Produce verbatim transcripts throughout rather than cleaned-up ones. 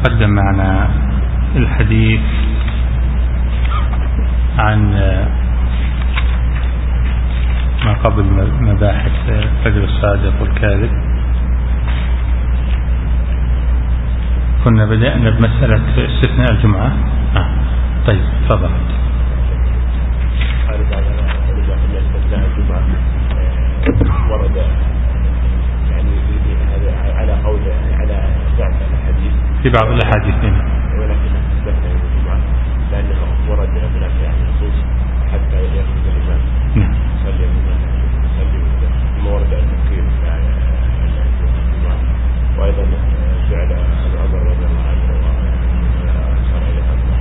تقدم معنا الحديث عن ما قبل مباحث الفجر الصادق والكاذب. كنا بدأنا بمسألة استثناء الجمعة. آه. طيب تفضل. قال بعض العلماء أن استثناء الجمعة ورد يعني على قول على بعض الأحاديث في بعض الأحاديث هنا، ولكن استثناء الجمعة لأنه ورد هناك يعني نصوص حتى يخرج الإمام يصلي الإمام يصلي ثم ورد التفكير الجمعة، وأيضا فعل عمر رضي الله عنه وأشار إلى هذا،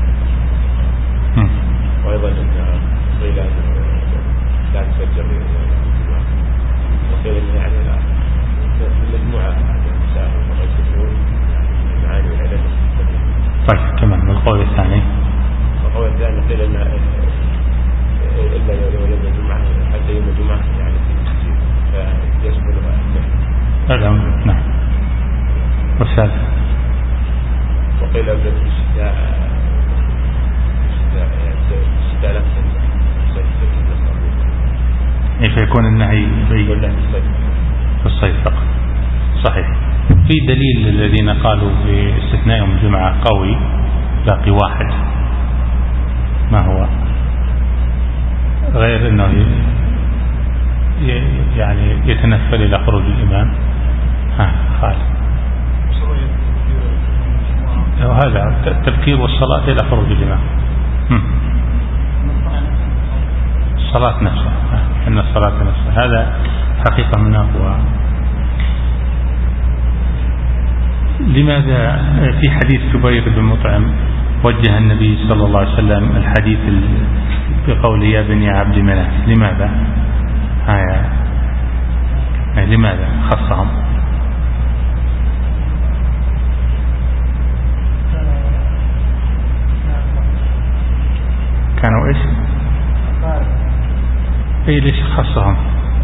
وأيضا أن قيل لا تسجل الجمعة، وقيل أن يعني المجموعة النساء والرجل المعاني والعلم. طيب تمام. القول الثاني القول الثاني قيل أن إلا يوم الجمعة حتى يوم الجمعة يعني فيشمل العام. نعم. والثالث وقيل بالشتاء الشتاء لا تسجل، فيكون النهي في الصيف فقط. صحيح. في دليل الذين قالوا باستثناء يوم الجمعة قوي، باقي واحد ما هو غير أنه يعني يتنفل إلى خروج الإمام. ها خالد. وهذا التبكير والصلاة إلى خروج الإمام. الصلاة نفسها، إن الصلاة نفسها هذا حقيقة من أقوى. لماذا في حديث جبير بن مطعم وجه النبي صلى الله عليه وسلم الحديث بقول يا بني عبد مناف؟ لماذا هاي لماذا خصهم؟ كانوا ايش؟ اي ليش خصهم؟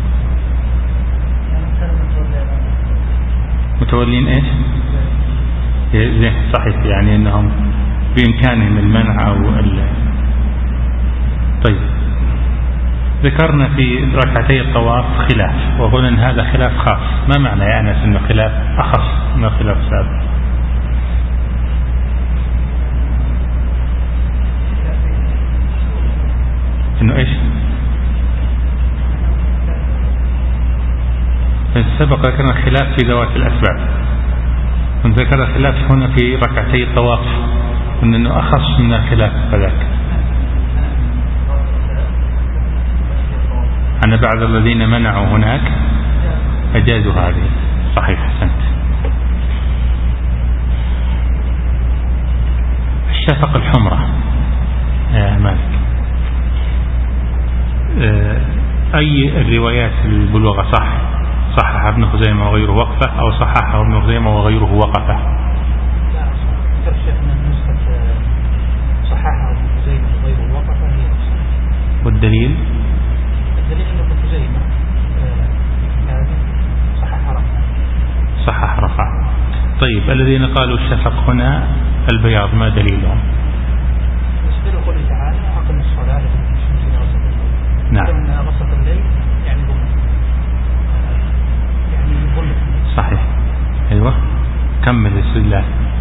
متولين ايش؟ صحيح، يعني انهم بامكانهم المنع او ال... طيب ذكرنا في ركعتي الطواف خلاف، وقلنا ان هذا خلاف خاص. ما معنى يا انس انه خلاف اخص من خلاف سابق؟ انه ايش؟ سبق ذكرنا الخلاف في ذوات الاسباب، ذكر الخلاف هنا في ركعتي الطواف، انه اخص من الخلاف فذاك. أن بعض الذين منعوا هناك أجازوا هذه. صحيح، حسنت. الشفق الحمرة يا مالك، أي الروايات البلوغة صح؟ صحح ابن خزيمة وغيره وقفة، أو صححه ابن خزيمة وغيره وقفة؟ لا، ترشحنا النسخة صححه ابن خزيمة وغيره وقفة هي. والدليل؟ الدليل أن ابن خزيمة صحح رفع. صحح رفع. طيب الذين قالوا الشفق هنا البياض ما دليلهم؟ يستدل قوله تعالى أقم الصلاة للشمس إلى غسق الليل. نعم. أن غسق الليل يعني ظلم، يعني ظلم. صحيح. أيوة كمل الاستدلال.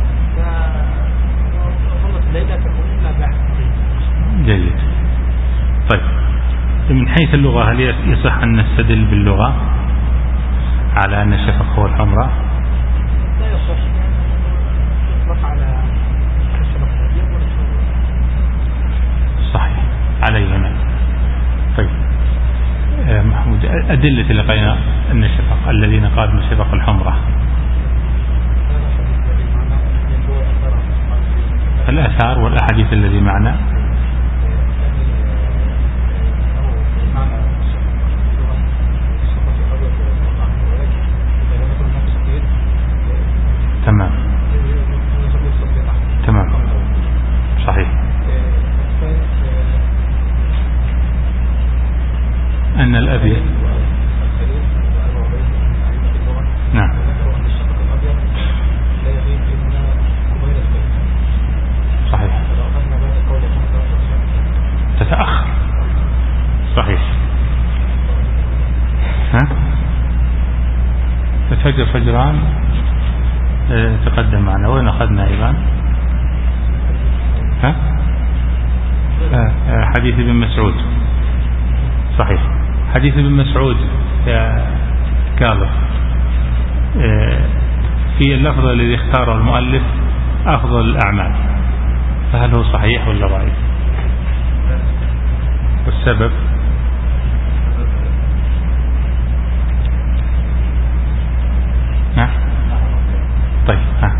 فظلت الليل لا تكون إلا بعد الليل. جيد. طيب من حيث اللغة هل يصح أن نستدل باللغة على أن الشفق هو الحمراء؟ لا يصح، يطلق على الشفق الأبيض والأسود. صحيح عليهما. طيب آه محمود، أدلة اللي قلنا أن الشفق الذين قالوا أن الشفق الحمراء، الآثار والأحاديث الذي معنا. تمام تمام صحيح. أن الأبيض نعم الفجر فجران اه تقدم معنا. وين أخذنا أيضا؟ ها؟ اه اه حديث ابن مسعود. صحيح، حديث ابن مسعود يا كاظم اه في اللفظ الذي اختاره المؤلف أفضل الأعمال، فهل هو صحيح ولا ضعيف؟ والسبب؟ ها؟ طيب ها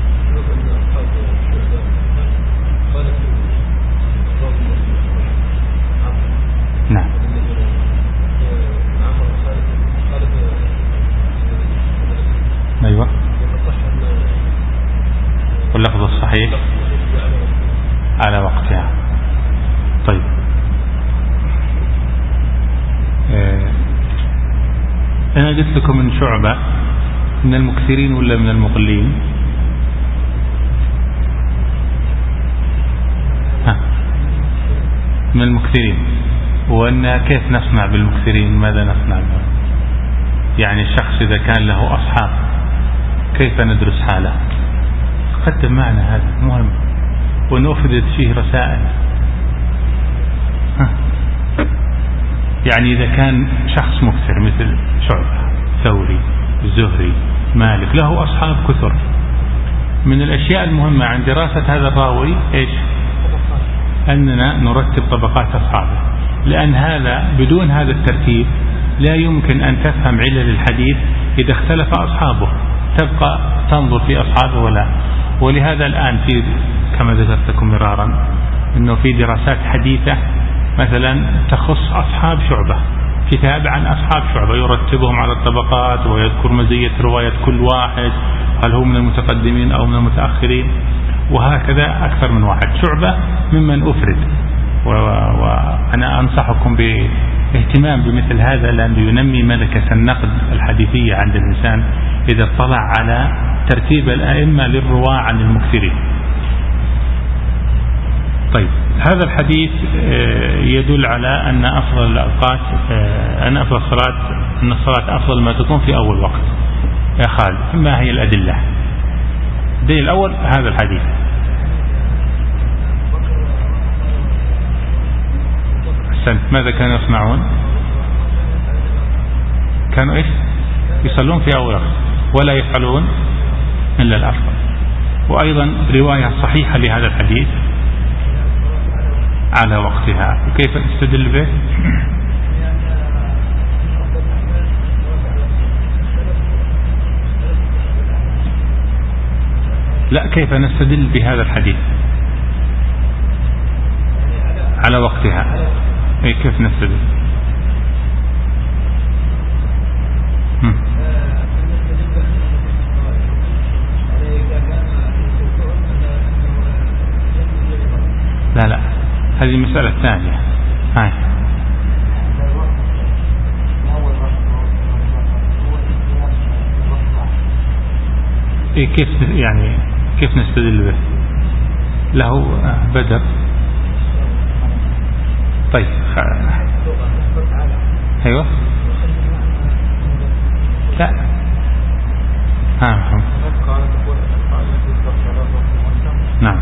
نعم. أيوة. واللفظ الصحيح على وقتها. طيب اه أنا قلت لكم من شعبة من المكثرين ولا من المقلين؟ ها من المكثرين. وأن كيف نصنع بالمكثرين؟ ماذا نصنع بهم؟ يعني الشخص إذا كان له أصحاب كيف ندرس حاله؟ قدم معنا هذا مهم، ونفردت فيه رسائل. ها. يعني إذا كان شخص مكثر مثل شعبة، ثوري، الزهري، مالك، له أصحاب كثر، من الأشياء المهمة عن دراسة هذا الراوي إيش؟ أننا نرتب طبقات أصحابه، لأن هذا بدون هذا الترتيب لا يمكن أن تفهم علل الحديث إذا اختلف أصحابه، تبقى تنظر في أصحابه ولا. ولهذا الآن في كما ذكرت لكم مرارا أنه في دراسات حديثة مثلا تخص أصحاب شعبة، كتاب عن أصحاب شعبة يرتبهم على الطبقات ويذكر مزية رواية كل واحد، هل هو من المتقدمين أو من المتأخرين، وهكذا أكثر من واحد. شعبة ممن أفرد، وأنا أنصحكم باهتمام بمثل هذا، لأنه ينمي ملكة النقد الحديثية عند الإنسان إذا اطلع على ترتيب الأئمة للرواة عن المكثرين. طيب هذا الحديث يدل على أن أفضل الأوقات أن أفضل الصلاة أن الصلاة أفضل ما تكون في أول وقت. يا خالد ما هي الأدلة؟ الدليل الأول هذا الحديث. أحسنت. ماذا كانوا يصنعون؟ كانوا إيش؟ يصلون في أول وقت ولا يفعلون إلا الأفضل. وأيضا رواية صحيحة لهذا الحديث على وقتها. وكيف نستدل به؟ لا، كيف نستدل بهذا الحديث على وقتها؟ اي كيف نستدل؟ هم. لا لا هذه المسألة الثانية. هاي إيه كيف يعني كيف نستدل به؟ له بدر. طيب ايوه لا ها نعم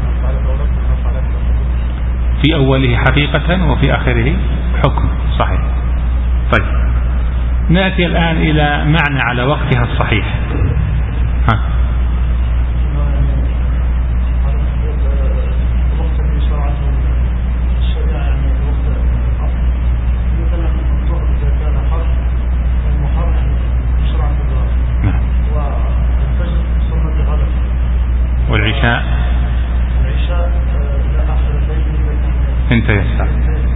في أوله حقيقة وفي آخره حكم. صحيح. طيب نأتي الآن إلى معنى على وقتها الصحيح. ها والعشاء انتهى الساعة.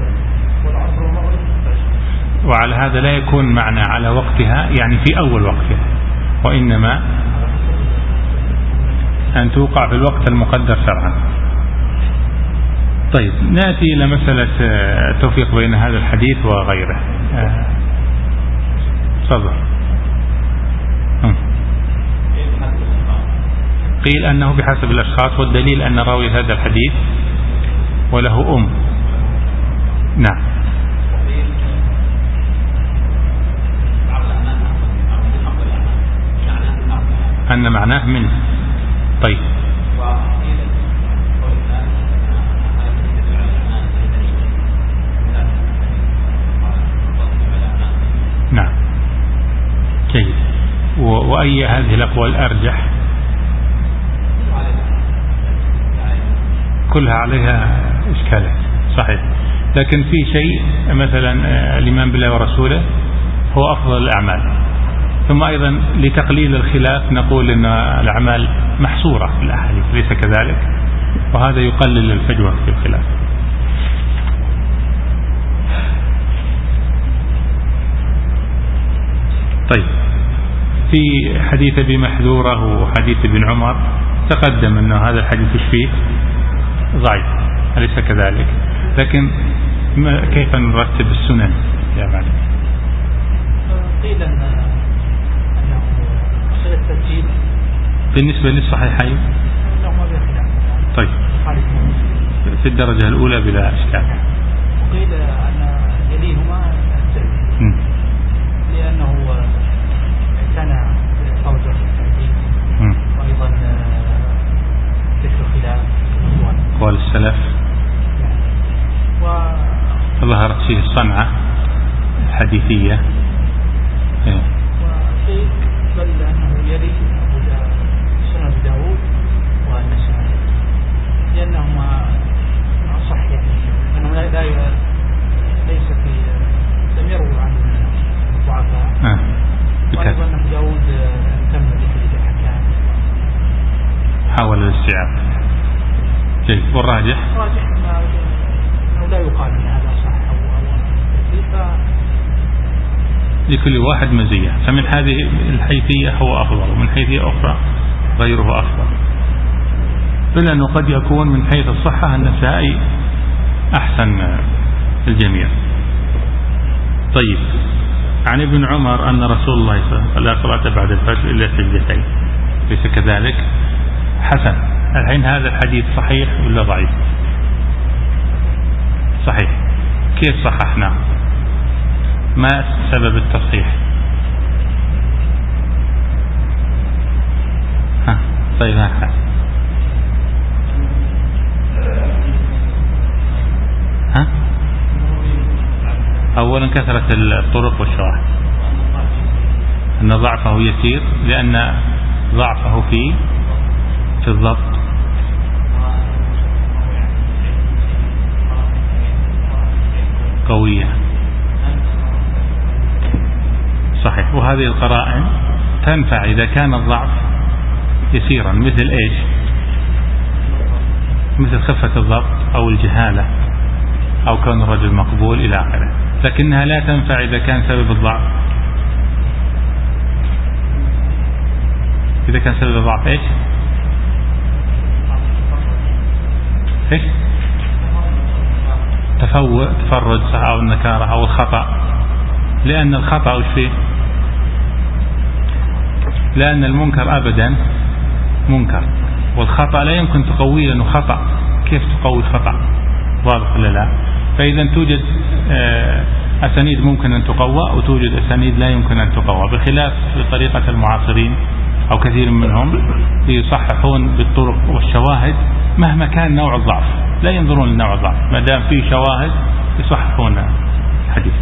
وعلى هذا لا يكون معنى على وقتها يعني في أول وقتها، وإنما أن توقع في الوقت المقدر شرعا. طيب نأتي إلى مسألة التوفيق بين هذا الحديث وغيره. تفضل. قيل أنه بحسب الأشخاص، والدليل أن راوي هذا الحديث وله أم. نعم. أن معناه من. طيب نعم جيد. وأي هذه الأقوال أرجح؟ كلها عليها إشكالات صحيح، لكن في شيء مثلا الإيمان بالله ورسوله هو أفضل الأعمال. ثم أيضا لتقليل الخلاف نقول أن الأعمال محصورة في الأحاديث ليس كذلك، وهذا يقلل الفجوة في الخلاف. طيب في حديث ابي محذورة وحديث ابن عمر تقدم أن هذا الحديث فيه ضعيف أليس كذلك؟ لكن كيف نرتب السنن يا معلم؟ قيل أنه أصل التسجيل بالنسبة للصحيحين طيب في الدرجة الأولى بلا إشكال. وقيل أن يليهما الترمذي لأنه اعتنى بالفوزة في التحديد وأيضا ذكر خلاف أقوال السلف وظهرت فيه الصنعة الحديثية. وقيل بل أنه يلي سنن أبي داود والنسائي لأنهما أصح يعني أنه لا ليس في لم يروي عن الضعفاء آه. وأيضا أن داود تم بحديث الحكام حاول الاستيعاب. جيد. والراجح راجح أنه لا يقال أن هذا صح أو أو لكل واحد مزية، فمن هذه الحيثية هو أفضل ومن حيثية أخرى غيره أفضل، بل أنه قد يكون من حيث الصحة النسائي أحسن الجميع. طيب عن ابن عمر أن رسول الله صلى الله عليه وسلم لا صلاة بعد الفجر إلا سجدتين، ليس كذلك؟ حسن. الحين هذا الحديث صحيح ولا ضعيف؟ صحيح. كيف صححناه؟ ما سبب التصحيح؟ ها طيب هكذا. ها أولا كثرة الطرق والشواهد، أن ضعفه يسير لأن ضعفه في في الضبط قوية صحيح. وهذه القرائن تنفع إذا كان الضعف يسيرا، مثل إيش؟ مثل خفة الضبط أو الجهالة أو كون الرجل مقبول إلى آخره، لكنها لا تنفع إذا كان سبب الضعف إذا كان سبب الضعف إيش؟ إيش؟ تفوق تفرج أو النكارة أو الخطأ، لأن الخطأ وش فيه؟ لأن المنكر أبدا منكر، والخطأ لا يمكن تقويه لأنه خطأ. كيف تقوي الخطأ؟ واضح ولا لا؟ فإذا توجد أسانيد ممكن أن تقوى وتوجد أسانيد لا يمكن أن تقوى، بخلاف طريقة المعاصرين أو كثير منهم يصححون بالطرق والشواهد مهما كان نوع الضعف، لا ينظرون لنوع الضعف، ما دام فيه شواهد يصححون الحديث.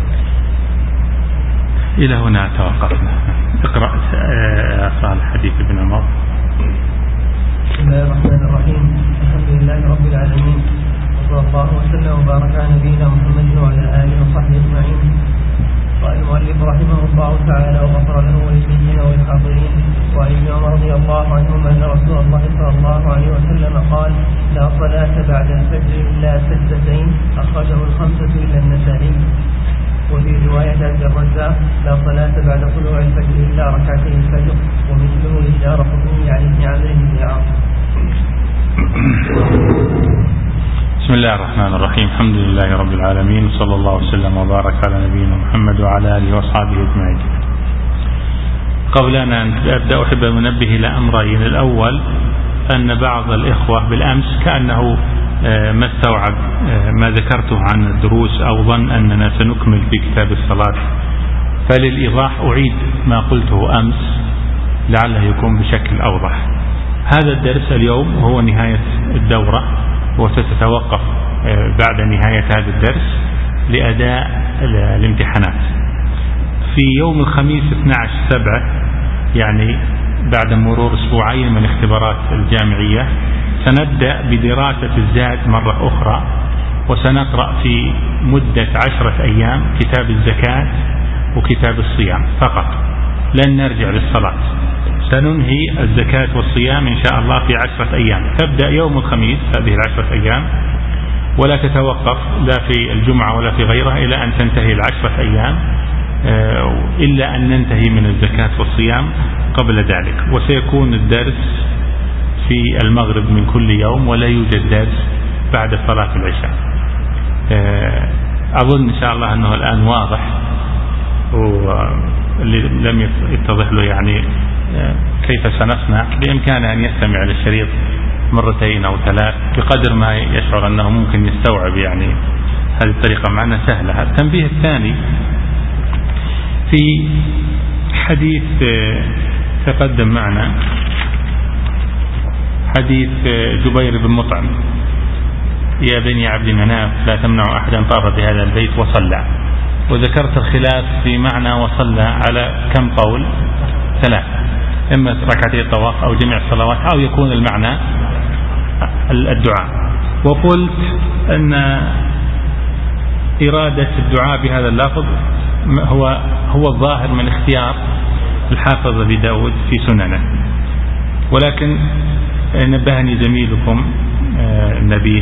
إلى هنا توقفنا. اقرأ صالح حديث ابن عمر. بسم الله الرحمن الرحيم. الحمد لله رب العالمين، وصلى الله وسلم وبارك على نبينا محمد وعلى آله وصحبه أجمعين. قال المؤلف رحمه الله تعالى وغفر له وللمسلمين والحاضرين: وعن ابن عمر رضي الله عنهما أن رسول الله صلى الله عليه وسلم قال: لا صلاة بعد الفجر إلا سجدتين، أخرجه الخمسة إلا النسائي. وفي رواية عبد الرزاق: لا صلاة بعد طلوع الفجر إلا ركعتي الفجر، ومثله للدارقطني عن ابن عمرو بن العاص. بسم الله الرحمن الرحيم. الحمد لله رب العالمين، صلى الله وسلم وبارك على نبينا محمد وعلى آله وأصحابه أجمعين. قبل أن أبدأ أحب أن أنبه إلى أمرين. الأول أن بعض الإخوة بالأمس كأنه ما استوعب ما ذكرته عن الدروس أو ظن أننا سنكمل في كتاب الصلاة، فللإيضاح أعيد ما قلته أمس لعله يكون بشكل أوضح. هذا الدرس اليوم هو نهاية الدورة، وستتوقف بعد نهاية هذا الدرس لأداء الامتحانات. في يوم الخميس اثني عشر سبعة، يعني بعد مرور أسبوعين من اختبارات الجامعية، سنبدأ بدراسة الزاد مرة أخرى، وسنقرأ في مدة عشرة أيام كتاب الزكاة وكتاب الصيام فقط، لن نرجع للصلاة. سننهي الزكاة والصيام إن شاء الله في عشرة أيام، تبدأ يوم الخميس هذه العشرة أيام، ولا تتوقف لا في الجمعة ولا في غيرها إلى أن تنتهي العشرة أيام، إلا أن ننتهي من الزكاة والصيام قبل ذلك. وسيكون الدرس في المغرب من كل يوم، ولا يوجد درس بعد صلاة العشاء. أظن إن شاء الله أنه الآن واضح، واللي لم يتضح له يعني كيف سنصنع بإمكانه أن يستمع للشريط مرتين أو ثلاث بقدر ما يشعر أنه ممكن يستوعب. يعني هذه الطريقة معنا سهلة. التنبيه الثاني في حديث تقدم معنا، حديث جبير بن مطعم: يا بني عبد مناف لا تمنعوا أحدا طاف بهذا البيت وصلى. وذكرت الخلاف في معنى وصلى على كم قول؟ ثلاث، إما ركعتي الطواف أو جميع الصلوات، أو يكون المعنى الدعاء. وقلت أن إرادة الدعاء بهذا اللفظ هو هو الظاهر من اختيار الحافظ أبي داود في سننه، ولكن نبهني زميلكم النبي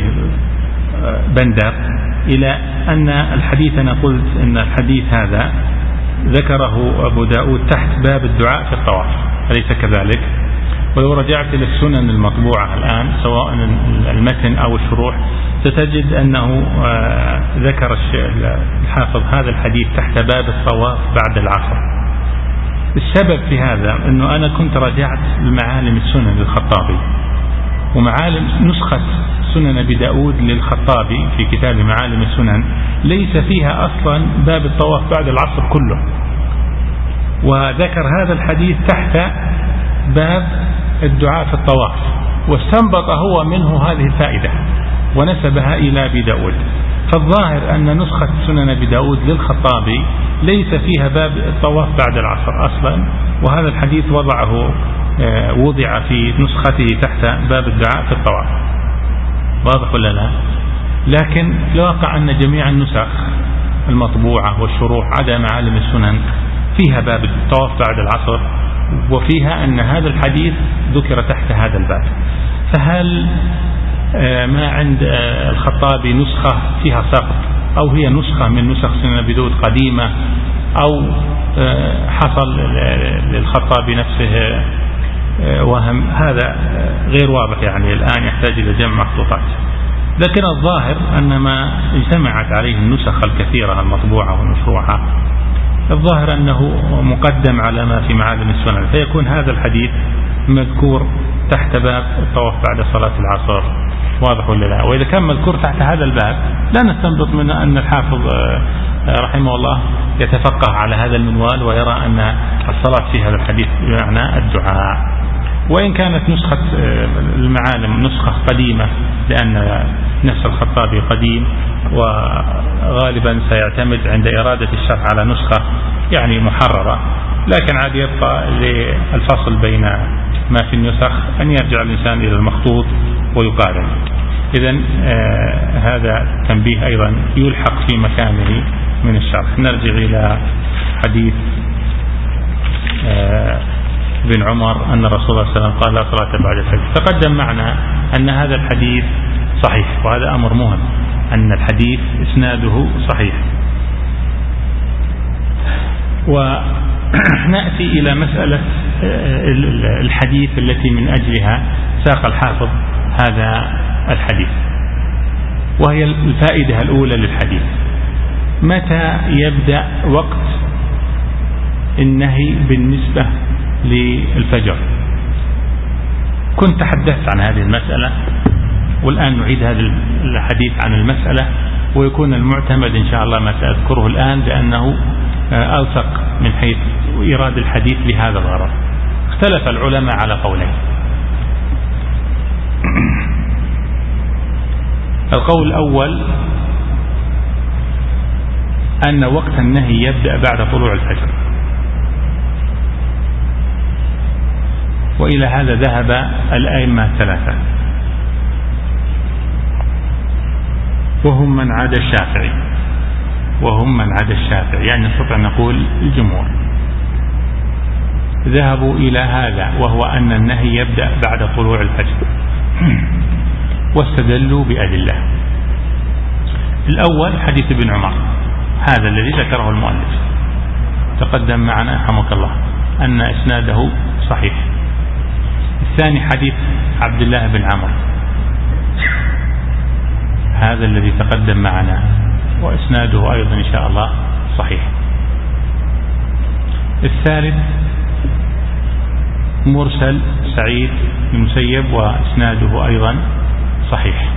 بندر إلى أن الحديث، أنا قلت أن الحديث هذا ذكره أبو داود تحت باب الدعاء في الطواف، أليس كذلك؟ ولو رجعت إلى السنن المطبوعة الآن سواء المتن أو الشروح ستجد أنه ذكر الحافظ هذا الحديث تحت باب الطواف بعد العصر. السبب في هذا أنه أنا كنت راجعت المعالم السنن للخطابي، ومعالم نسخة سنن أبي داود للخطابي في كتاب معالم السنن ليس فيها أصلا باب الطواف بعد العصر كله، وذكر هذا الحديث تحت باب الدعاء في الطواف، واستنبط هو منه هذه الفائدة ونسبها إلى أبي داود. فالظاهر أن نسخة سنن أبي داود للخطابي ليس فيها باب الطواف بعد العصر أصلا، وهذا الحديث وضعه وضع في نسخته تحت باب الدعاء في الطواف. واضح ولا لا؟ لكن الواقع أن جميع النسخ المطبوعة والشروح عدا معالم السنن فيها باب الطواف بعد العصر، وفيها أن هذا الحديث ذكر تحت هذا الباب. فهل ما عند الخطابي نسخة فيها سقط، أو هي نسخة من نسخ سنن أبي داود قديمة، أو حصل للخطابي نفسه وهم؟ هذا غير واضح، يعني الآن يحتاج إلى جمع مخطوطات. لكن الظاهر أن ما اجتمعت عليه النسخ الكثيرة المطبوعة والمشروعة، الظاهر أنه مقدم على ما في معالم السنن، فيكون هذا الحديث مذكور تحت باب الطواف بعد صلاة العصر. واضح ولا لا؟ وإذا كان مذكور تحت هذا الباب لا نستنبط من أن الحافظ رحمه الله يتفقه على هذا المنوال ويرى أن الصلاة في هذا الحديث بمعنى الدعاء، وإن كانت نسخة المعالم نسخة قديمة، لأن نفس الخطابي قديم، وغالبا سيعتمد عند إرادة الشرح على نسخة يعني محررة، لكن عاد يبقى للفصل بين ما في النسخ أن يرجع الإنسان إلى المخطوط ويقارن. إذن آه هذا تنبيه أيضا يلحق في مكانه من الشرح. نرجع إلى حديث آه بن عمر أن رسول الله صلى الله عليه وسلم قال لا صلاة بعد الفجر. تقدم معنا أن هذا الحديث صحيح، وهذا أمر مهم أن الحديث إسناده صحيح. ونأتي إلى مسألة الحديث التي من أجلها ساق الحافظ هذا الحديث، وهي الفائدة الأولى للحديث: متى يبدأ وقت النهي بالنسبة للفجر؟ كنت تحدثت عن هذه المسألة، والآن نعيد هذا الحديث عن المسألة، ويكون المعتمد إن شاء الله ما سأذكره الآن، لأنه أوثق من حيث إيراد الحديث لهذا الغرض. اختلف العلماء على قولين. القول الأول أن وقت النهي يبدأ بعد طلوع الفجر، وإلى هذا ذهب الأئمة الثلاثة، وهم من عدا الشافعي وهم من عدا الشافعي يعني نستطيع نقول الجمهور ذهبوا إلى هذا، وهو أن النهي يبدأ بعد طلوع الفجر، واستدلوا بأدلة. الأول حديث ابن عمر هذا الذي ذكره المؤلف تقدم معنا رحمك الله أن إسناده صحيح. الثاني حديث عبد الله بن عمرو هذا الذي تقدم معنا وإسناده أيضا إن شاء الله صحيح. الثالث مرسل سعيد بن المسيب وإسناده أيضا صحيح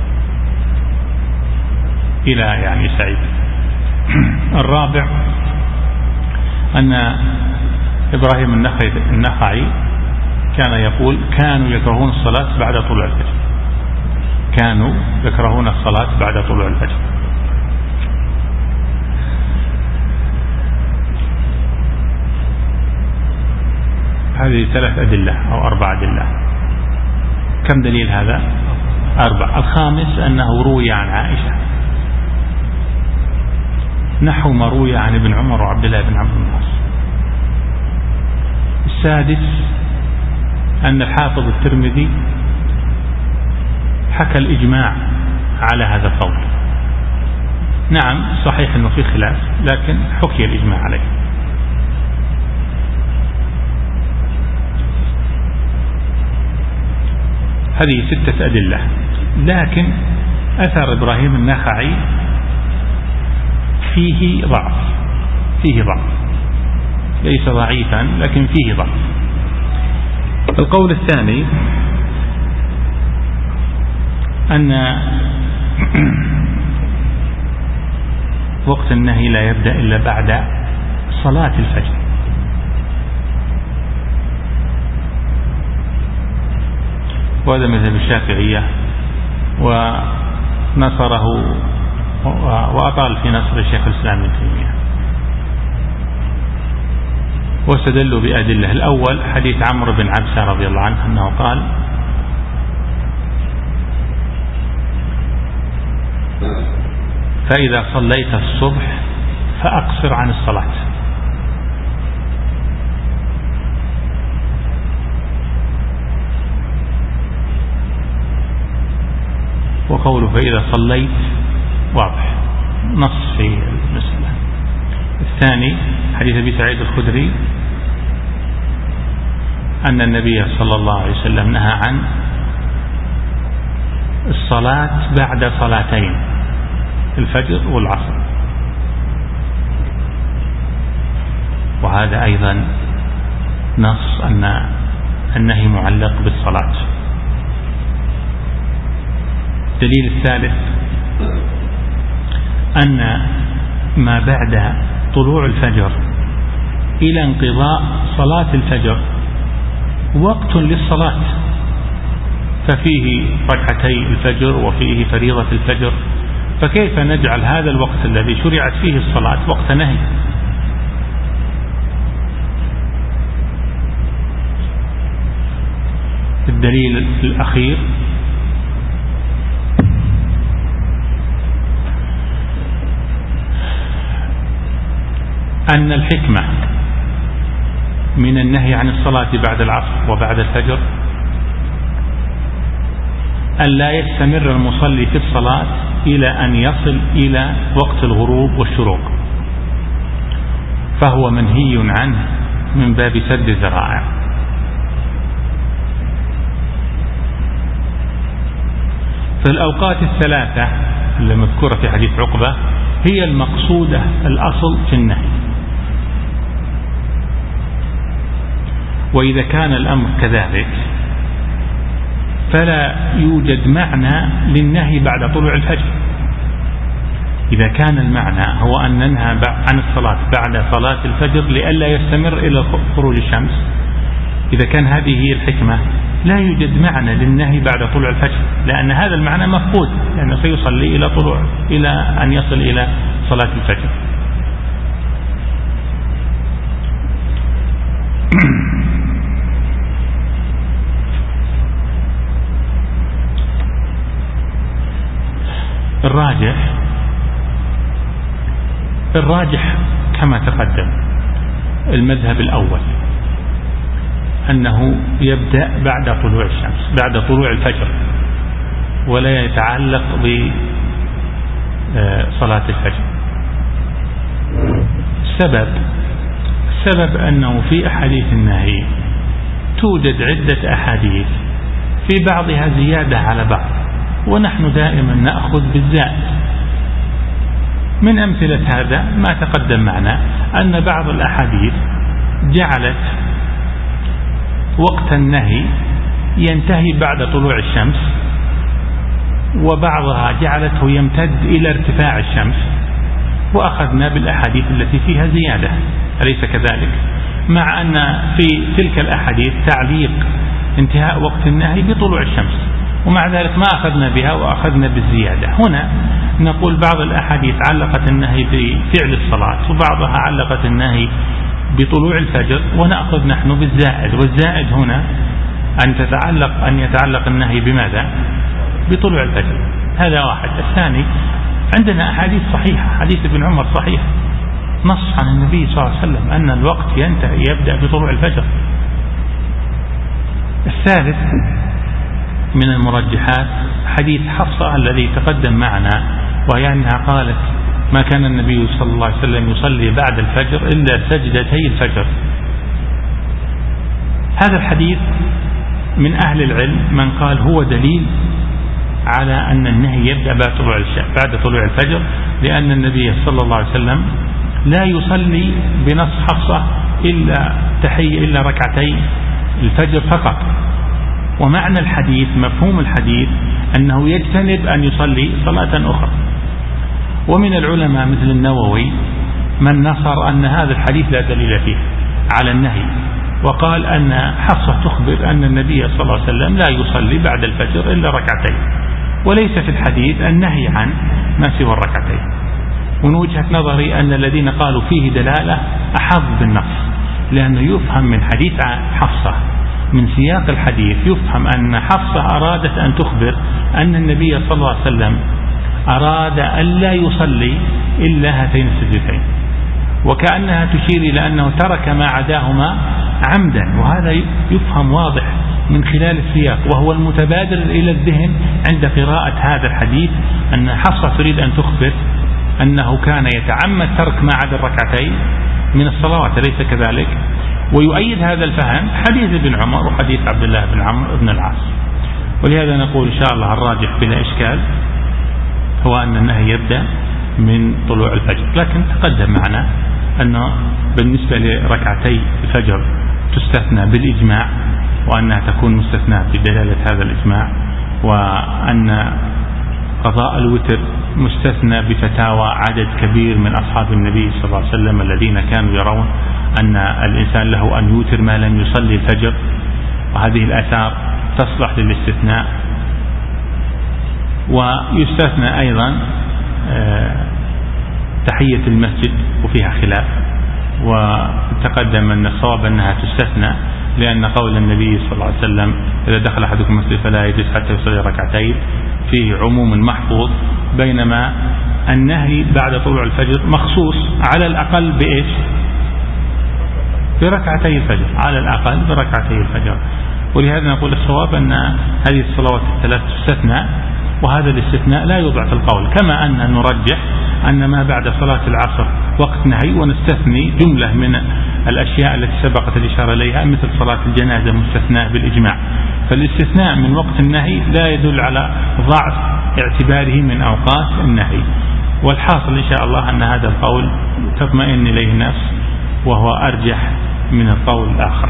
إلى يعني سعيد. الرابع أن إبراهيم النخعي كان يقول كانوا يكرهون الصلاة بعد طلوع الفجر، كانوا يكرهون الصلاة بعد طلوع الفجر. هذه ثلاث أدلة أو أربع أدلة. كم دليل هذا؟ أربع. الخامس أنه روي عن عائشة نحو ما روي عن ابن عمر وعبد الله بن عمرو بن العاص. السادس أن الحافظ الترمذي حكى الإجماع على هذا القول. نعم صحيح أنه في خلاف لكن حكي الإجماع عليه. هذه ستة أدلة، لكن أثر إبراهيم النخعي فيه ضعف فيه ضعف ليس ضعيفا لكن فيه ضعف. القول الثاني أن وقت النهي لا يبدأ إلا بعد صلاة الفجر، وهذا مذهب الشافعية ونصره وأطال في نصر الشيخ الإسلام ابن تيمية، واستدلوا بأدلة. الأول حديث عمرو بن عبسة رضي الله عنه أنه قال فإذا صليت الصبح فأقصر عن الصلاة. وقوله فإذا صليت واضح نص في المسألة. الثاني حديث أبي سعيد الخدري أن النبي صلى الله عليه وسلم نهى عن الصلاة بعد صلاتين الفجر والعصر، وهذا أيضا نص أن النهي معلق بالصلاة. الدليل الثالث أن ما بعد طلوع الفجر إلى انقضاء صلاة الفجر وقت للصلاة، ففيه ركعتي الفجر وفيه فريضة الفجر، فكيف نجعل هذا الوقت الذي شرعت فيه الصلاة وقت نهي؟ الدليل الأخير أن الحكمة من النهي عن الصلاة بعد العصر وبعد الفجر أن لا يستمر المصلي في الصلاة إلى أن يصل إلى وقت الغروب والشروق، فهو منهي عنه من باب سد الذرائع. فالأوقات الثلاثة المذكورة في حديث عقبة هي المقصودة الأصل في النهي، وإذا كان الأمر كذلك فلا يوجد معنى للنهي بعد طلوع الفجر. إذا كان المعنى هو أن ننهى عن الصلاة بعد صلاة الفجر لئلا يستمر إلى خروج الشمس، إذا كان هذه هي الحكمة لا يوجد معنى للنهي بعد طلوع الفجر، لأن هذا المعنى مفقود، لأنه سيصلي إلى طلوع إلى أن يصل إلى صلاة الفجر. الراجح الراجح كما تقدم المذهب الأول أنه يبدأ بعد طلوع الشمس، بعد طلوع الفجر، ولا يتعلق بصلاة الفجر. السبب السبب أنه في أحاديث النهي توجد عدة أحاديث في بعضها زيادة على بعض، ونحن دائما نأخذ بالزائد. من أمثلة هذا ما تقدم معنا أن بعض الأحاديث جعلت وقت النهي ينتهي بعد طلوع الشمس، وبعضها جعلته يمتد إلى ارتفاع الشمس، وأخذنا بالأحاديث التي فيها زيادة، أليس كذلك؟ مع أن في تلك الأحاديث تعليق انتهاء وقت النهي بطلوع الشمس، ومع ذلك ما أخذنا بها وأخذنا بالزيادة. هنا نقول بعض الأحاديث علقت النهي بفعل الصلاة، وبعضها علقت النهي بطلوع الفجر، ونأخذ نحن بالزائد، والزائد هنا أن تتعلق أن يتعلق النهي بماذا؟ بطلوع الفجر. هذا واحد. الثاني، عندنا أحاديث صحيحة، حديث ابن عمر صحيح نص عن النبي صلى الله عليه وسلم أن الوقت ينتهي يبدأ بطلوع الفجر. الثالث من المرجحات حديث حفصة الذي تقدم معنا، وهي أنها قالت ما كان النبي صلى الله عليه وسلم يصلي بعد الفجر إلا سجدتي الفجر. هذا الحديث من أهل العلم من قال هو دليل على أن النهي يبدأ بعد طلوع بعد طلوع الفجر، لأن النبي صلى الله عليه وسلم لا يصلي بنص حفصة إلا تحية إلا ركعتي الفجر فقط. ومعنى الحديث، مفهوم الحديث، أنه يجتنب أن يصلي صلاة أخرى. ومن العلماء مثل النووي من نصر أن هذا الحديث لا دليل فيه على النهي، وقال أن حفصة تخبر أن النبي صلى الله عليه وسلم لا يصلي بعد الفجر إلا ركعتين، وليس في الحديث النهي عن ما سوى الركعتين. ومن وجهة نظري أن الذين قالوا فيه دلالة أحظ بالنص، لأنه يفهم من حديث حفصة، من سياق الحديث يفهم أن حفصة أرادت أن تخبر أن النبي صلى الله عليه وسلم أراد أن لا يصلي إلا هاتين السجدتين، وكأنها تشير إلى أنه ترك ما عداهما عمدا. وهذا يفهم واضح من خلال السياق، وهو المتبادر إلى الذهن عند قراءة هذا الحديث، أن حفصة تريد أن تخبر أنه كان يتعمد ترك ما عدا الركعتين من الصلوات، أليس كذلك؟ ويؤيد هذا الفهم حديث ابن عمر وحديث عبد الله بن عمرو بن العاص. ولهذا نقول إن شاء الله الراجح بلا إشكال هو أن النهي يبدأ من طلوع الفجر. لكن تقدم معنا أنه بالنسبة لركعتي الفجر تستثنى بالإجماع، وأنها تكون مستثناة بدلالة هذا الإجماع، وأن قضاء الوتر مستثنى بفتاوى عدد كبير من أصحاب النبي صلى الله عليه وسلم الذين كانوا يرون أن الإنسان له أن يوتر ما لم يصلي الفجر، وهذه الآثار تصلح للاستثناء. ويستثنى أيضا تحية المسجد، وفيها خلاف، وتقدم أن الصواب أنها تستثنى، لأن قول النبي صلى الله عليه وسلم إذا دخل أحدكم المسجد فلا يجلس حتى يصلي ركعتين فيه عموم محفوظ، بينما النهي بعد طلوع الفجر مخصوص على الأقل بإيش؟ بركعتي الفجر، على الأقل بركعتي الفجر. ولهذا نقول الصواب أن هذه الصلوات الثلاث تستثنى، وهذا الاستثناء لا يوضع في القول، كما أن نرجح أن ما بعد صلاة العصر وقت نهي، ونستثني جملة من الأشياء التي سبقت الإشارة إليها مثل صلاة الجنازة مستثناء بالإجماع. فالاستثناء من وقت النهي لا يدل على ضعف اعتباره من أوقات النهي. والحاصل إن شاء الله أن هذا القول تطمئن إليه النفس، وهو أرجح من القول الآخر.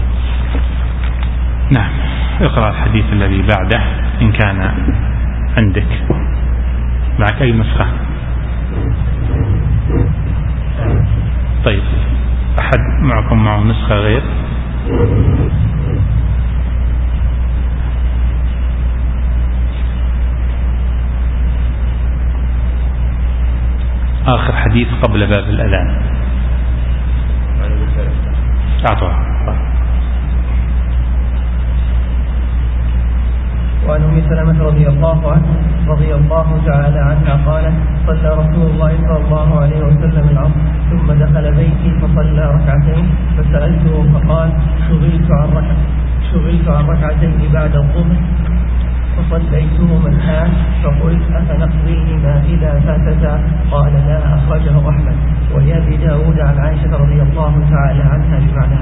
نعم، اقرأ الحديث الذي بعده إن كان عندك. معك أي نسخة؟ طيب، أحد معكم معه نسخة غير؟ آخر حديث قبل باب الأذان أعطوها. وعن أم سلمة رضي الله عنه رضي الله تعالى عنها قالت صلى رسول الله صلى الله عليه وسلم العصر ثم دخل بيتي فصلى ركعتين فسألته فقال شغلت عن ركعة شغلت عن ركعتين بعد الظهر فصليتهما الآن فقلت أفنقضيهما إذا فاتتا قال لا أخرجه أحمد ولأبي داود عن عائشة رضي الله تعالى عنها بمعناه.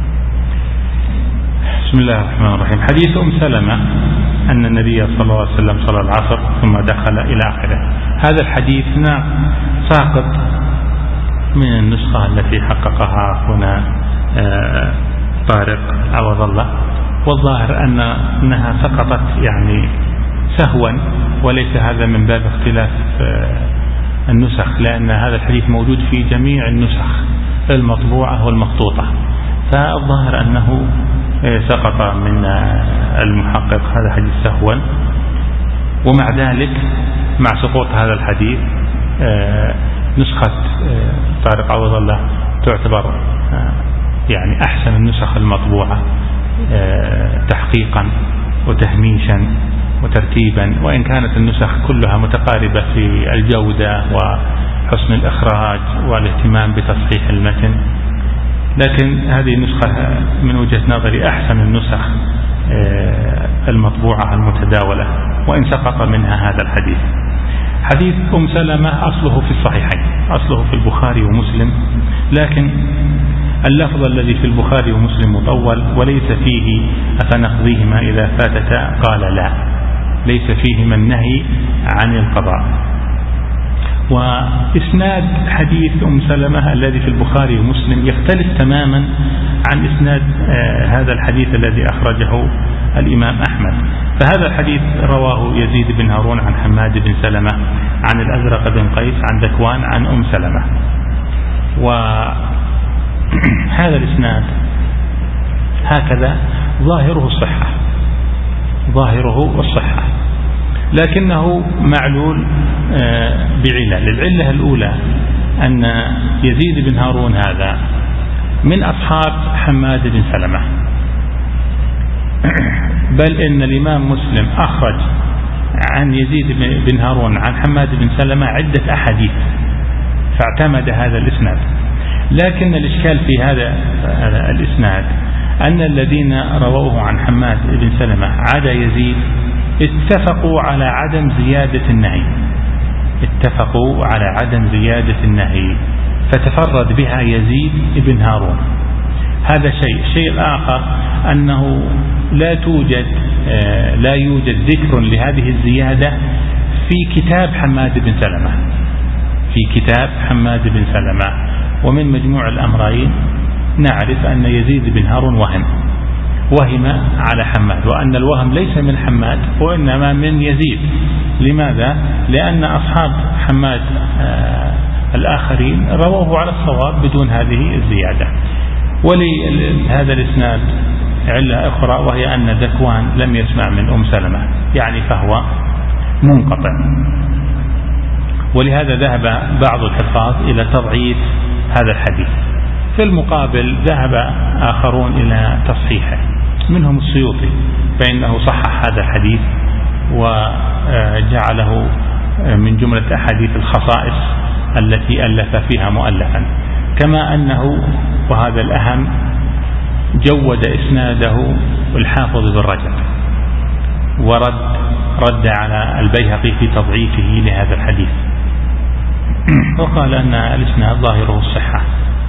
بسم الله الرحمن الرحيم. حديث أم سلمة أن النبي صلى الله عليه وسلم صلى العصر ثم دخل إلى آخره. هذا الحديث ساقط من النسخة التي حققها هنا طارق عوض الله، والظاهر أن أنها سقطت يعني سهوا، وليس هذا من باب اختلاف النسخ، لأن هذا الحديث موجود في جميع النسخ المطبوعة والمخطوطة، فالظاهر أنه سقط من المحقق هذا الحديث سهوا. ومع ذلك مع سقوط هذا الحديث نسخة طارق عوض الله تعتبر يعني أحسن النسخ المطبوعة تحقيقا وتهميشا وترتيبا، وإن كانت النسخ كلها متقاربة في الجودة وحسن الإخراج والاهتمام بتصحيح المتن، لكن هذه النسخة من وجهة نظري أحسن النسخ المطبوعة المتداولة، وإن سقط منها هذا الحديث. حديث أم سلمة أصله في الصحيحين، أصله في البخاري ومسلم، لكن اللفظ الذي في البخاري ومسلم مطول وليس فيه أفنقضيهما إذا فاتتا قال لا، ليس فيهما النهي عن القضاء. وإسناد حديث أم سلمة الذي في البخاري ومسلم يختلف تماما عن إسناد هذا الحديث الذي أخرجه الإمام أحمد. فهذا الحديث رواه يزيد بن هارون عن حماد بن سلمة عن الأزرق بن قيس عن ذكوان عن أم سلمة، وهذا الإسناد هكذا ظاهره الصحة، ظاهره الصحة، لكنه معلول بعلل. العلة الأولى أن يزيد بن هارون هذا من أصحاب حماد بن سلمة، بل إن الإمام مسلم أخرج عن يزيد بن هارون عن حماد بن سلمة عدة أحاديث فاعتمد هذا الإسناد. لكن الإشكال في هذا الإسناد أن الذين رووه عن حماد بن سلمة عدا يزيد اتفقوا على عدم زيادة النهي، اتفقوا على عدم زيادة النهي، فتفرد بها يزيد بن هارون. هذا شيء. الشيء الآخر أنه لا توجد لا يوجد ذكر لهذه الزيادة في كتاب حماد بن سلمة، في كتاب حماد بن سلمة. ومن مجموع الأمرين نعرف أن يزيد بن هارون وهم وهم على حماد، وأن الوهم ليس من حماد وإنما من يزيد. لماذا؟ لأن أصحاب حماد آه الآخرين رووه على الصواب بدون هذه الزيادة. ولهذا الإسناد علة أخرى، وهي أن ذكوان لم يسمع من أم سلمة، يعني فهو منقطع. ولهذا ذهب بعض الحفاظ إلى تضعيف هذا الحديث. في المقابل ذهب آخرون إلى تصحيحه، منهم السيوطي، فإنه صحح هذا الحديث وجعله من جملة أحاديث الخصائص التي ألف فيها مؤلفا. كما أنه، وهذا الأهم، جود إسناده الحافظ بن رجب ورد رد على البيهقي في تضعيفه لهذا الحديث، وقال أن الإسناد ظاهره الصحة.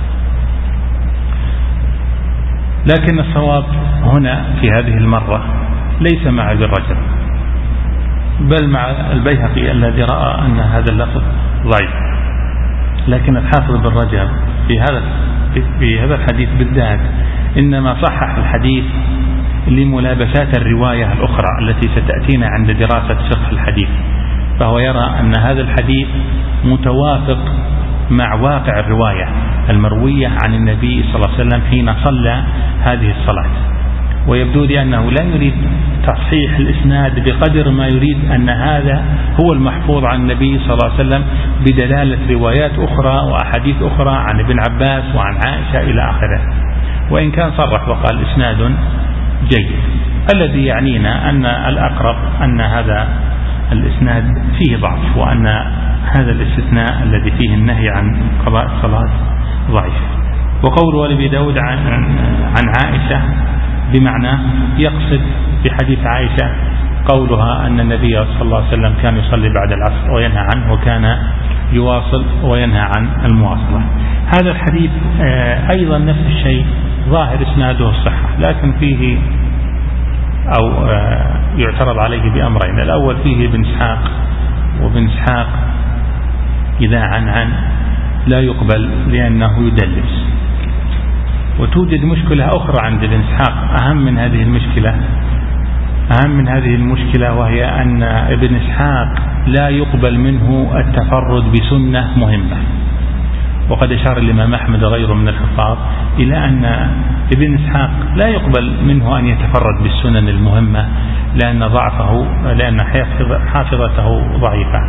لكن الصواب هنا في هذه المرة ليس مع ابن رجب، بل مع البيهقي الذي رأى أن هذا اللفظ ضعيف. لكن الحافظ بن رجب في هذا في هذا الحديث بالذات إنما صحح الحديث لملابسات الرواية الأخرى التي ستأتينا عند دراسة فقه الحديث، فهو يرى أن هذا الحديث متوافق مع واقع الرواية المروية عن النبي صلى الله عليه وسلم حين صلى هذه الصلاة. ويبدو لي أنه لا يريد تصحيح الإسناد بقدر ما يريد أن هذا هو المحفوظ عن النبي صلى الله عليه وسلم بدلالة روايات أخرى وأحاديث أخرى عن ابن عباس وعن عائشة إلى آخره. وإن كان صرح وقال إسناد جيد، الذي يعنينا أن الأقرب أن هذا الإسناد فيه ضعف، وأن هذا الاستثناء الذي فيه النهي عن قضاء الصلاة ضعيف. وقول ولي داود عن, عن عائشة بمعنى يقصد في حديث عائشة قولها أن النبي صلى الله عليه وسلم كان يصلي بعد العصر وينهى عنه، وكان يواصل وينهى عن المواصلة. هذا الحديث أيضا نفس الشيء، ظاهر إسناده الصحة، لكن فيه أو يعترض عليه بأمرين. الأول فيه ابن إسحاق، وابن إسحاق إذا عن عن لا يقبل لأنه يدلس. وتوجد مشكلة أخرى عند ابن إسحاق أهم من هذه المشكلة أهم من هذه المشكلة وهي أن ابن إسحاق لا يقبل منه التفرد بسنة مهمة. وقد أشار الإمام أحمد غيره من الحفاظ إلى أن ابن إسحاق لا يقبل منه أن يتفرد بالسنن المهمة لأن ضعفه لأن حافظته ضعيفة.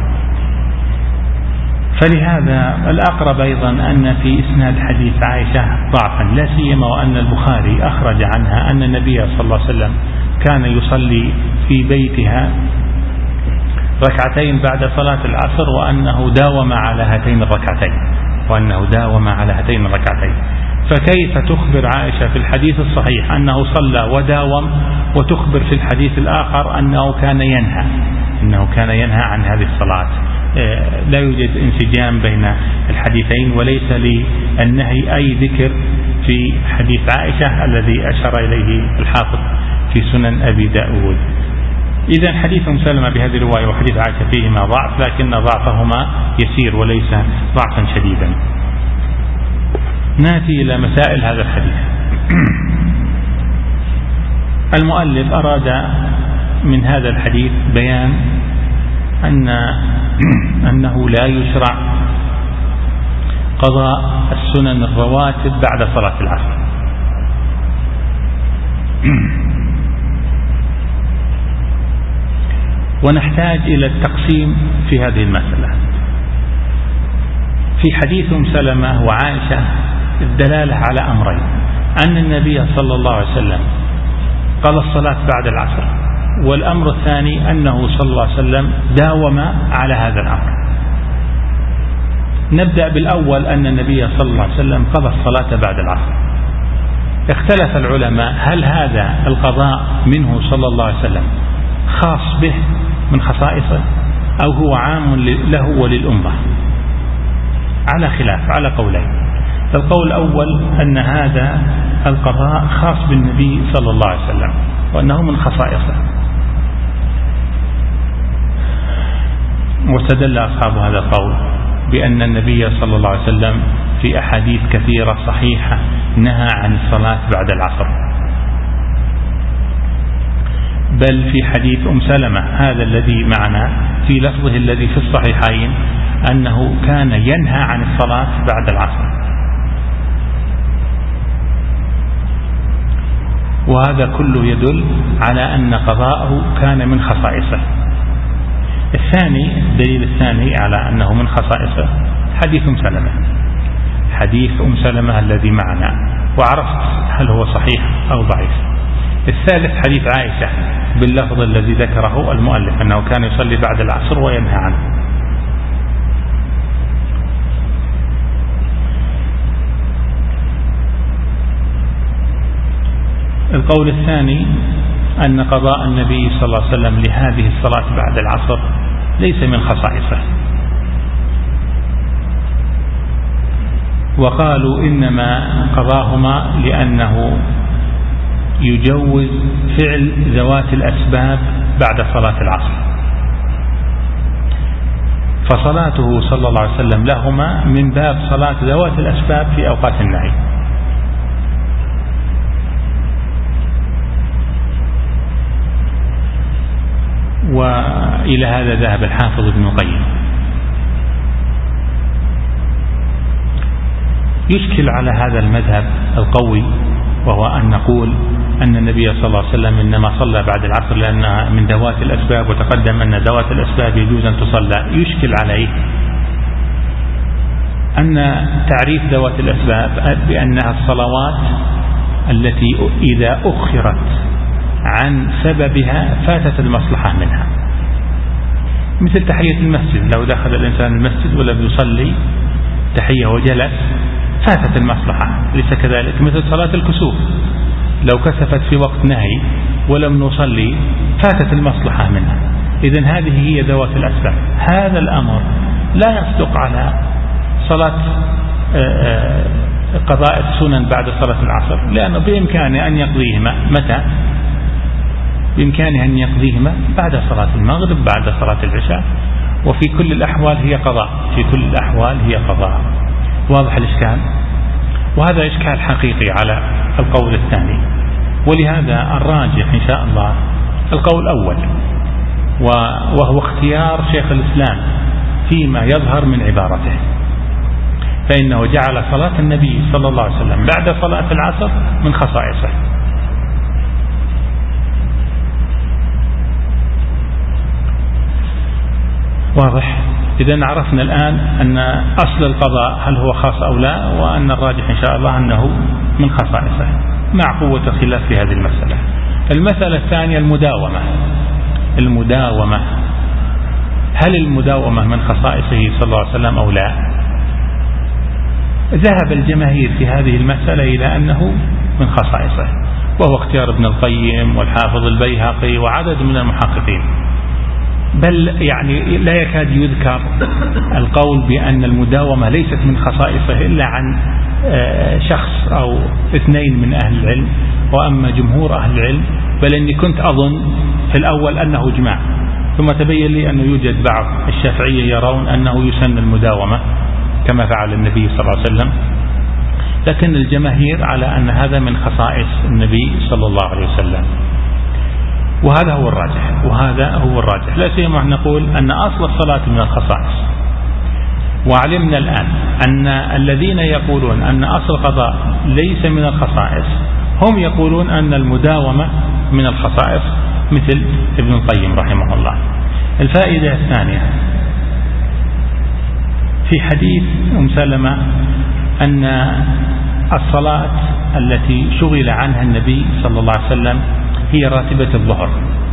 فلهذا الأقرب أيضا أن في إسناد حديث عائشة ضعفا، لا سيما وأن البخاري أخرج عنها أن النبي صلى الله عليه وسلم كان يصلي في بيتها ركعتين بعد صلاة العصر، وأنه داوم على هاتين الركعتين وأنه داوم على هاتين الركعتين. فكيف تخبر عائشة في الحديث الصحيح أنه صلى وداوم، وتخبر في الحديث الآخر أنه كان ينهى أنه كان ينهى عن هذه الصلاة؟ لا يوجد انسجام بين الحديثين، وليس للنهي أي ذكر في حديث عائشة الذي أشار إليه الحافظ في سنن أبي داود. إذا حديث أم سلمة بهذه الرواية وحديث عائشة فيهما ضعف، لكن ضعفهما يسير وليس ضعفا شديدا. نأتي إلى مسائل هذا الحديث. المؤلف أراد من هذا الحديث بيان أن أنه لا يشرع قضاء السنن الرواتب بعد صلاة العصر. ونحتاج إلى التقسيم في هذه المسألة. في حديث أم سلمة وعائشة الدلالة على أمرين: أن النبي صلى الله عليه وسلم قضى الصلاة بعد العصر، والأمر الثاني أنه صلى الله عليه وسلم داوم على هذا الأمر. نبدأ بالأول، أن النبي صلى الله عليه وسلم قضى الصلاة بعد العصر. اختلف العلماء هل هذا القضاء منه صلى الله عليه وسلم خاص به من خصائصه أو هو عام له وللأمة، على خلاف، على قولين. القول الأول أن هذا القضاء خاص بالنبي صلى الله عليه وسلم وأنه من خصائصه، واستدل أصحاب هذا القول بأن النبي صلى الله عليه وسلم في أحاديث كثيرة صحيحة نهى عن الصلاة بعد العصر. بل في حديث أم سلمة هذا الذي معنا في لفظه الذي في الصحيحين أنه كان ينهى عن الصلاة بعد العصر، وهذا كله يدل على أن قضاءه كان من خصائصه. الثاني، الدليل الثاني على أنه من خصائصه حديث أم سلمة حديث أم سلمة الذي معنا، وعرفت هل هو صحيح أو ضعيف. الثالث حديث عائشة باللفظ الذي ذكره المؤلف أنه كان يصلي بعد العصر وينهى عنه. القول الثاني أن قضاء النبي صلى الله عليه وسلم لهذه الصلاة بعد العصر ليس من خصائصه، وقالوا إنما قضاهما لأنه يجوز فعل ذوات الأسباب بعد صلاة العصر، فصلاته صلى الله عليه وسلم لهما من باب صلاة ذوات الأسباب في أوقات النهي. وإلى هذا ذهب الحافظ ابن القيم. يشكل على هذا المذهب القوي، وهو أن نقول أن النبي صلى الله عليه وسلم إنما صلى بعد العصر لأنها من ذوات الأسباب، وتقدم أن ذوات الأسباب يجوز أن تصلى. يشكل عليه أن تعريف ذوات الأسباب بأنها الصلوات التي إذا أخرت عن سببها فاتت المصلحة منها، مثل تحية المسجد. لو دخل الإنسان المسجد ولم يصلي تحية وجلس فاتت المصلحة، ليس كذلك؟ مثل صلاة الكسوف، لو كسفت في وقت نهي ولم نصلي فاتت المصلحة منها. إذن هذه هي ذوات الأسباب. هذا الأمر لا يصدق على صلاة قضاء السنن بعد صلاة العصر، لأنه بإمكانه أن يقضيهما متى؟ بإمكانه أن يقضيهما بعد صلاة المغرب، بعد صلاة العشاء، وفي كل الأحوال هي قضاء، في كل الأحوال هي قضاء. واضح الإشكال؟ وهذا إشكال حقيقي على القول الثاني. ولهذا الراجح إن شاء الله القول الأول، وهو اختيار شيخ الإسلام فيما يظهر من عبارته، فإنه جعل صلاة النبي صلى الله عليه وسلم بعد صلاة العصر من خصائصه. واضح؟ إذن عرفنا الآن أن أصل القضاء هل هو خاص أو لا، وأن الراجح إن شاء الله أنه من خصائصه مع قوة الخلاف في هذه المسألة. المسألة الثانية المداومة. المداومة هل المداومة من خصائصه صلى الله عليه وسلم أو لا؟ ذهب الجماهير في هذه المسألة إلى أنه من خصائصه، وهو اختيار ابن القيم والحافظ البيهقي وعدد من المحققين. بل يعني لا يكاد يذكر القول بأن المداومة ليست من خصائصه إلا عن شخص أو اثنين من أهل العلم، وأما جمهور أهل العلم بل إني كنت أظن في الأول أنه إجماع، ثم تبين لي أنه يوجد بعض الشافعية يرون أنه يسن المداومة كما فعل النبي صلى الله عليه وسلم، لكن الجماهير على أن هذا من خصائص النبي صلى الله عليه وسلم. وهذا هو الراجح، وهذا هو الراجح، لا سيما نقول أن أصل الصلاة من الخصائص. وعلمنا الآن أن الذين يقولون أن أصل القضاء ليس من الخصائص هم يقولون أن المداومة من الخصائص، مثل ابن القيم رحمه الله. الفائدة الثانية في حديث أم سلمة أن الصلاة التي شغل عنها النبي صلى الله عليه وسلم هي راتبة الظهر.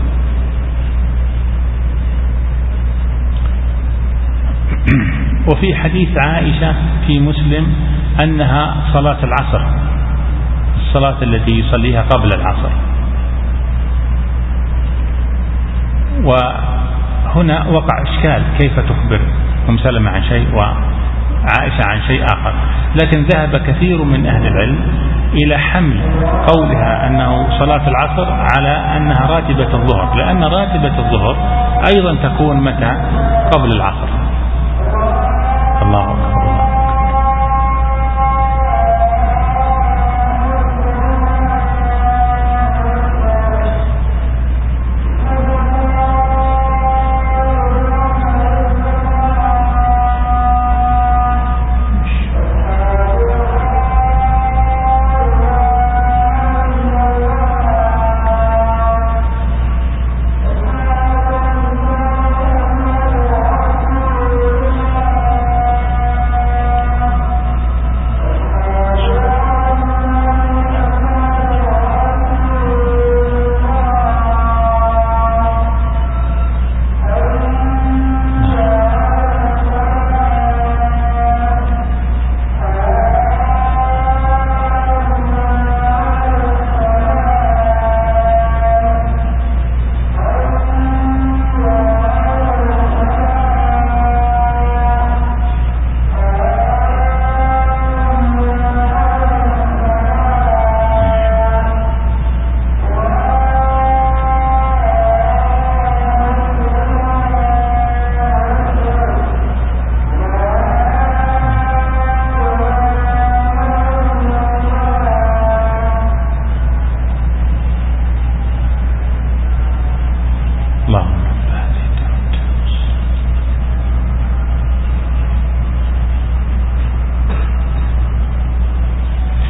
وفي حديث عائشة في مسلم أنها صلاة العصر، الصلاة التي يصليها قبل العصر. وهنا وقع إشكال، كيف تخبر أم سلمة عن شيء وعائشة عن شيء آخر؟ لكن ذهب كثير من أهل العلم إلى حمل قولها أنه صلاة العصر على أنها راتبة الظهر، لأن راتبة الظهر أيضا تكون متى؟ قبل العصر. الله أكبر.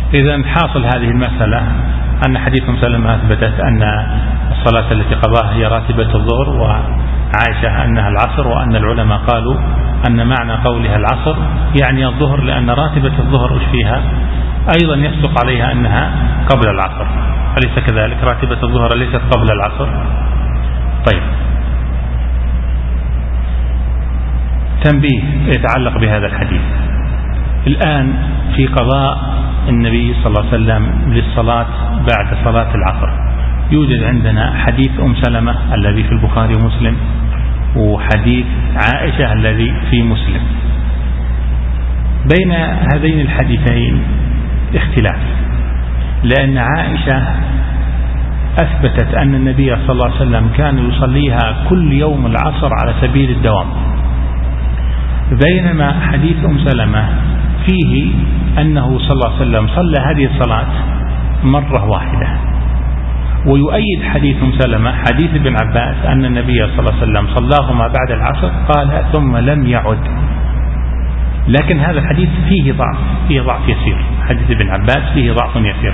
إذن حاصل هذه المسألة أن حديث أم سلمة أثبتت أن الصلاة التي قضاها هي راتبة الظهر، وعائشة أنها العصر، وأن العلماء قالوا أن معنى قولها العصر يعني الظهر، لأن راتبة الظهر إيش فيها أيضا يصدق عليها أنها قبل العصر، أليس كذلك؟ راتبة الظهر ليست قبل العصر. طيب، تنبيه يتعلق بهذا الحديث. الآن في قضاء النبي صلى الله عليه وسلم للصلاة بعد صلاة العصر يوجد عندنا حديث أم سلمة الذي في البخاري ومسلم، وحديث عائشة الذي في مسلم. بين هذين الحديثين اختلاف، لأن عائشة أثبتت أن النبي صلى الله عليه وسلم كان يصليها كل يوم العصر على سبيل الدوام، بينما حديث أم سلمة فيه أنه صلى الله عليه وسلم صلى هذه الصلاة مرة واحدة. ويؤيد حديث أم سلمة حديث ابن عباس أن النبي صلى الله عليه وسلم صلاهما بعد العصر قال ثم لم يعد. لكن هذا الحديث فيه ضعف، فيه ضعف يسير، حديث ابن عباس فيه ضعف يسير.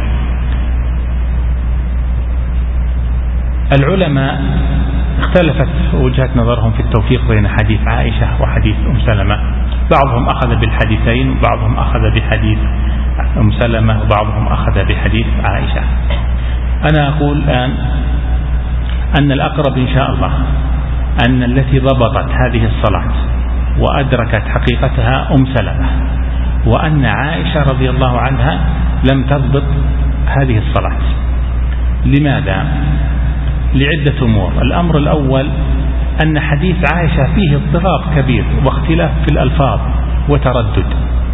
العلماء اختلفت وجهات نظرهم في التوفيق بين حديث عائشة وحديث أم سلمة، بعضهم أخذ بالحديثين وبعضهم أخذ بحديث أم سلمة وبعضهم أخذ بحديث عائشة. أنا أقول الآن أن الأقرب إن شاء الله أن التي ضبطت هذه الصلاة وأدركت حقيقتها أم سلمة، وأن عائشة رضي الله عنها لم تضبط هذه الصلاة. لماذا؟ لعدة أمور. الأمر الأول أن حديث عائشة فيه اضطراب كبير واختلاف في الألفاظ وتردد.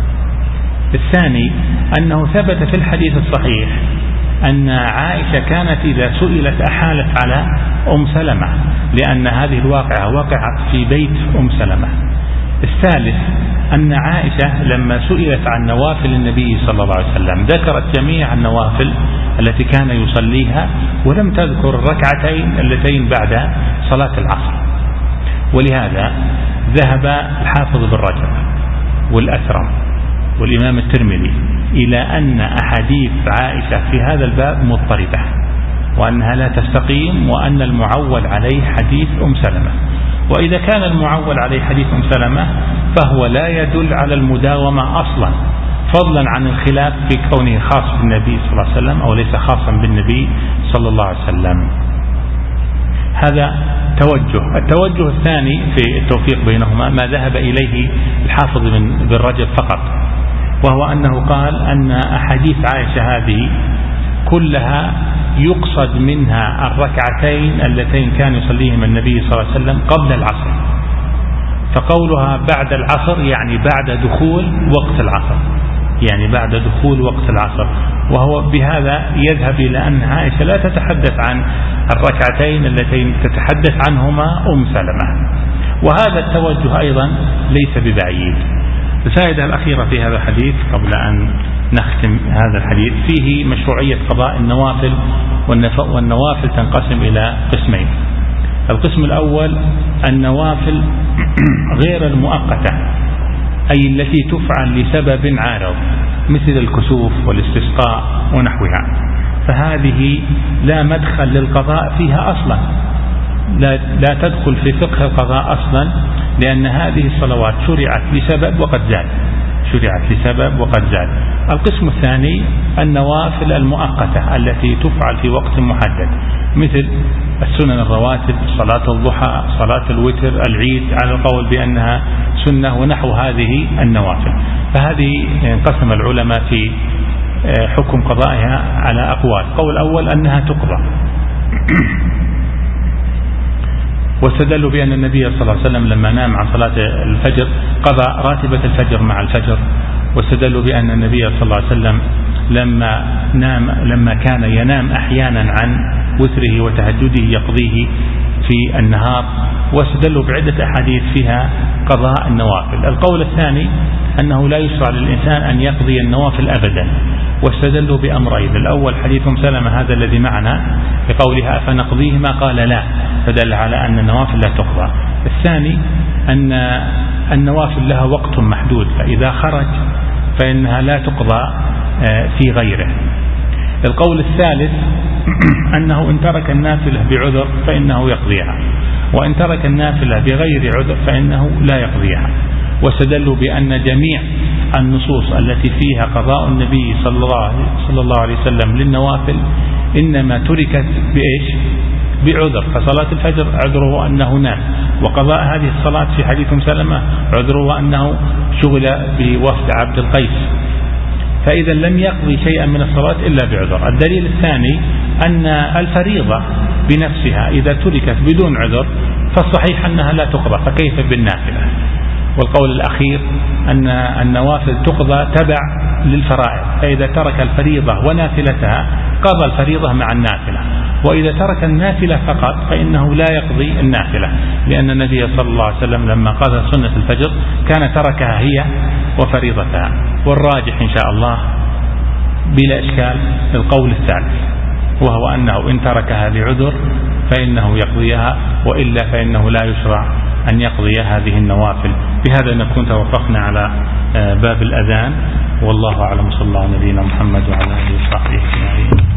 الثاني أنه ثبت في الحديث الصحيح أن عائشة كانت إذا سئلت أحالت على أم سلمة، لأن هذه الواقعة وقعت في بيت أم سلمة. الثالث أن عائشة لما سئلت عن نوافل النبي صلى الله عليه وسلم ذكرت جميع النوافل التي كان يصليها، ولم تذكر الركعتين اللتين بعد صلاة العصر. ولهذا ذهب الحافظ بن رجب والأثرم والإمام الترمذي إلى أن أحاديث عائشة في هذا الباب مضطربة، وأنها لا تستقيم، وأن المعول عليه حديث أم سلمة. وإذا كان المعول عليه حديث أم سلمة فهو لا يدل على المداومة أصلا، فضلا عن الخلاف في كونه خاص بالنبي صلى الله عليه وسلم أو ليس خاصا بالنبي صلى الله عليه وسلم. هذا توجه. التوجه الثاني في التوفيق بينهما ما ذهب إليه الحافظ بن رجب فقط، وهو أنه قال أن أحاديث عائشة هذه كلها يقصد منها الركعتين اللتين كان يصليهما النبي صلى الله عليه وسلم قبل العصر، فقولها بعد العصر يعني بعد دخول وقت العصر، يعني بعد دخول وقت العصر. وهو بهذا يذهب إلى أن عائشة لا تتحدث عن الركعتين اللتين تتحدث عنهما أم سلمة، وهذا التوجه أيضا ليس ببعيد. الفائدة الأخيرة في هذا الحديث قبل أن نختم هذا الحديث، فيه مشروعية قضاء النوافل، والنوافل تنقسم إلى قسمين. القسم الأول النوافل غير المؤقتة، أي التي تفعل لسبب عارض مثل الكسوف والاستسقاء ونحوها، فهذه لا مدخل للقضاء فيها أصلا، لا, لا تدخل في فقه القضاء أصلا، لأن هذه الصلوات شرعت لسبب وقد زال، شرعت لسبب وقد زال. القسم الثاني النوافل المؤقتة التي تفعل في وقت محدد، مثل السنن الرواتب، صلاة الضحى، صلاة الوتر، العيد على القول بأنها سنة ونحو هذه النوافل. فهذه انقسم العلماء في حكم قضائها على أقوال. قول أول أنها تقضى، واستدلوا بأن النبي صلى الله عليه وسلم لما نام عن صلاة الفجر قضى راتبة الفجر مع الفجر، واستدلوا بأن النبي صلى الله عليه وسلم لما نام لما كان ينام أحيانا عن وتره وتهجده يقضيه في النهار، واستدلوا بعدة أحاديث فيها قضاء النوافل. القول الثاني أنه لا يشرع للإنسان أن يقضي النوافل أبدا، واستدلوا بأمرين. الأول حديث أم سلمة هذا الذي معنا بقولها فنقضيهما قال لا، فدل على أن النوافل لا تقضى. الثاني أن النوافل لها وقت محدود، فإذا خرج فإنها لا تقضى في غيره. القول الثالث أنه إن ترك النافلة بعذر فإنه يقضيها، وإن ترك النافلة بغير عذر فإنه لا يقضيها، واستدلوا بأن جميع النصوص التي فيها قضاء النبي صلى الله عليه وسلم للنوافل إنما تركت بإيش؟ بعذر. فصلاة الفجر عذره أنه نام، وقضاء هذه الصلاة في حديث سلمة عذره أنه شغل بوفد عبد القيس، فإذا لم يقضي شيئا من الصلاة إلا بعذر. الدليل الثاني أن الفريضة بنفسها إذا تركت بدون عذر فالصحيح أنها لا تقضى، فكيف بالنافلة؟ والقول الأخير أن النوافل تقضى تبع للفرائض، فإذا ترك الفريضة ونافلتها قضى الفريضة مع النافلة، وإذا ترك النافلة فقط فإنه لا يقضي النافلة، لأن النبي صلى الله عليه وسلم لما قضى سنة الفجر كان تركها هي وفريضتها. والراجح إن شاء الله بلا إشكال القول الثالث، وهو أنه إن تركها بعذر فإنه يقضيها، وإلا فإنه لا يشرع أن يقضي هذه النوافل. بهذا نكون توقفنا على باب الأذان، والله أعلم. صلى الله على نبينا محمد وعلى آله وصحبه أجمعين.